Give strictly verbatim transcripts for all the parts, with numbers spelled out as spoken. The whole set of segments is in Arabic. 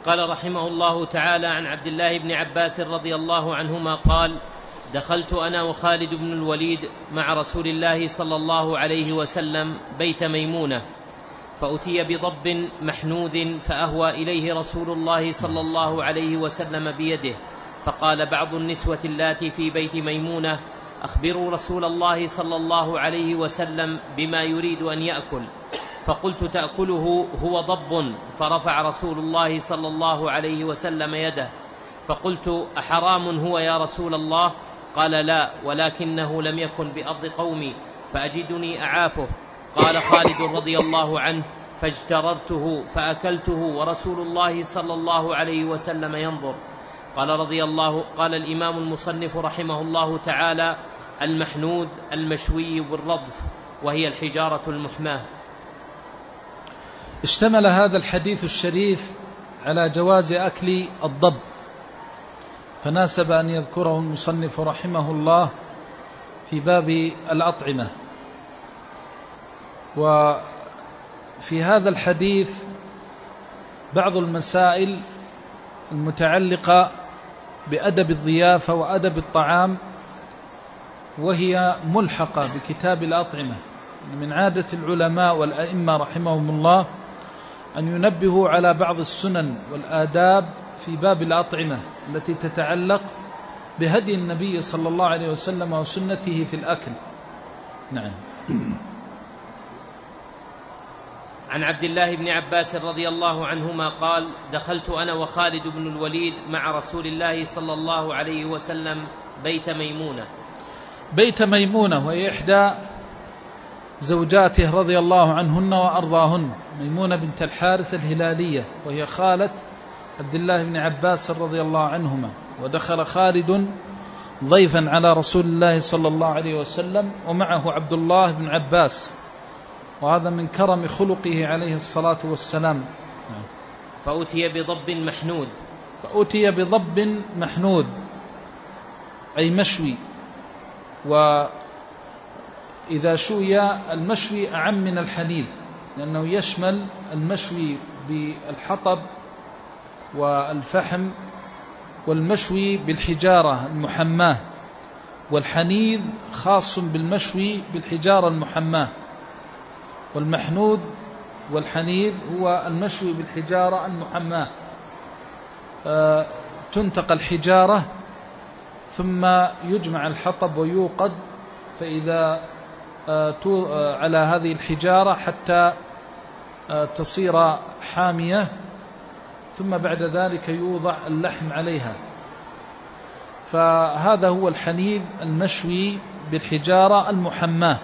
قال رحمه الله تعالى: عن عبد الله بن عباس رضي الله عنهما قال: دخلت أنا وخالد بن الوليد مع رسول الله صلى الله عليه وسلم بيت ميمونة، فأتي بضب محنود فأهوى إليه رسول الله صلى الله عليه وسلم بيده، فقال بعض النسوة اللاتي في بيت ميمونة: أخبروا رسول الله صلى الله عليه وسلم بما يريد أن يأكل. فقلت: تأكله هو ضب. فرفع رسول الله صلى الله عليه وسلم يده، فقلت: أحرام هو يا رسول الله؟ قال: لا، ولكنه لم يكن بأرض قومي فأجدني أعافه. قال خالد رضي الله عنه: فاجتررته فأكلته ورسول الله صلى الله عليه وسلم ينظر. قال رضي الله قال الإمام المصنف رحمه الله تعالى: المحنود المشوي بالرضف، وهي الحجارة المحماة. اشتمل هذا الحديث الشريف على جواز أكل الضب، فناسب أن يذكره المصنف رحمه الله في باب الأطعمة. وفي هذا الحديث بعض المسائل المتعلقة بأدب الضيافة وأدب الطعام، وهي ملحقة بكتاب الأطعمة. من عادة العلماء والأئمة رحمهم الله أن ينبهوا على بعض السنن والآداب في باب الأطعمة التي تتعلق بهدي النبي صلى الله عليه وسلم وسنته في الأكل. نعم. عن عبد الله بن عباس رضي الله عنهما قال: دخلت أنا وخالد بن الوليد مع رسول الله صلى الله عليه وسلم بيت ميمونة. بيت ميمونة وهي إحدى زوجاته رضي الله عنهن وأرضاهن، ميمونة بنت الحارث الهلالية، وهي خالة عبد الله بن عباس رضي الله عنهما. ودخل خالد ضيفا على رسول الله صلى الله عليه وسلم ومعه عبد الله بن عباس، وهذا من كرم خلقه عليه الصلاة والسلام. فأتي بضب محنود. فأتي بضب محنود أي مشوي، وإذا شوي المشوي أعم من الحنيذ، لأنه يشمل المشوي بالحطب والفحم، والمشوي بالحجارة المحماة، والحنيذ خاص بالمشوي بالحجارة المحماة. والمحنوذ والحنيذ هو المشوي بالحجارة المحماة. آه تنتقى الحجارة ثم يجمع الحطب ويوقد، فإذا آه آه على هذه الحجارة حتى آه تصير حامية، ثم بعد ذلك يوضع اللحم عليها. فهذا هو الحنيذ المشوي بالحجارة المحماة.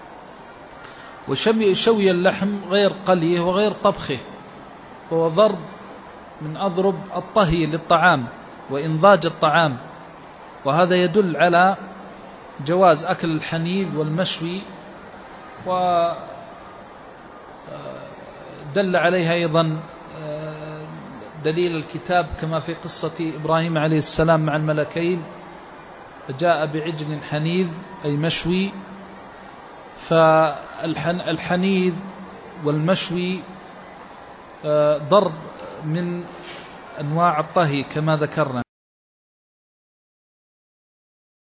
وشوي اللحم غير قليه وغير طبخه، فهو ضرب من أضرب الطهي للطعام وإنضاج الطعام، وهذا يدل على جواز أكل الحنيذ والمشوي. ودل عليها أيضا دليل الكتاب كما في قصة إبراهيم عليه السلام مع الملكين، فجاء بعجل حنيذ أي مشوي. فالحنيذ والمشوي ضرب من أنواع الطهي كما ذكرنا.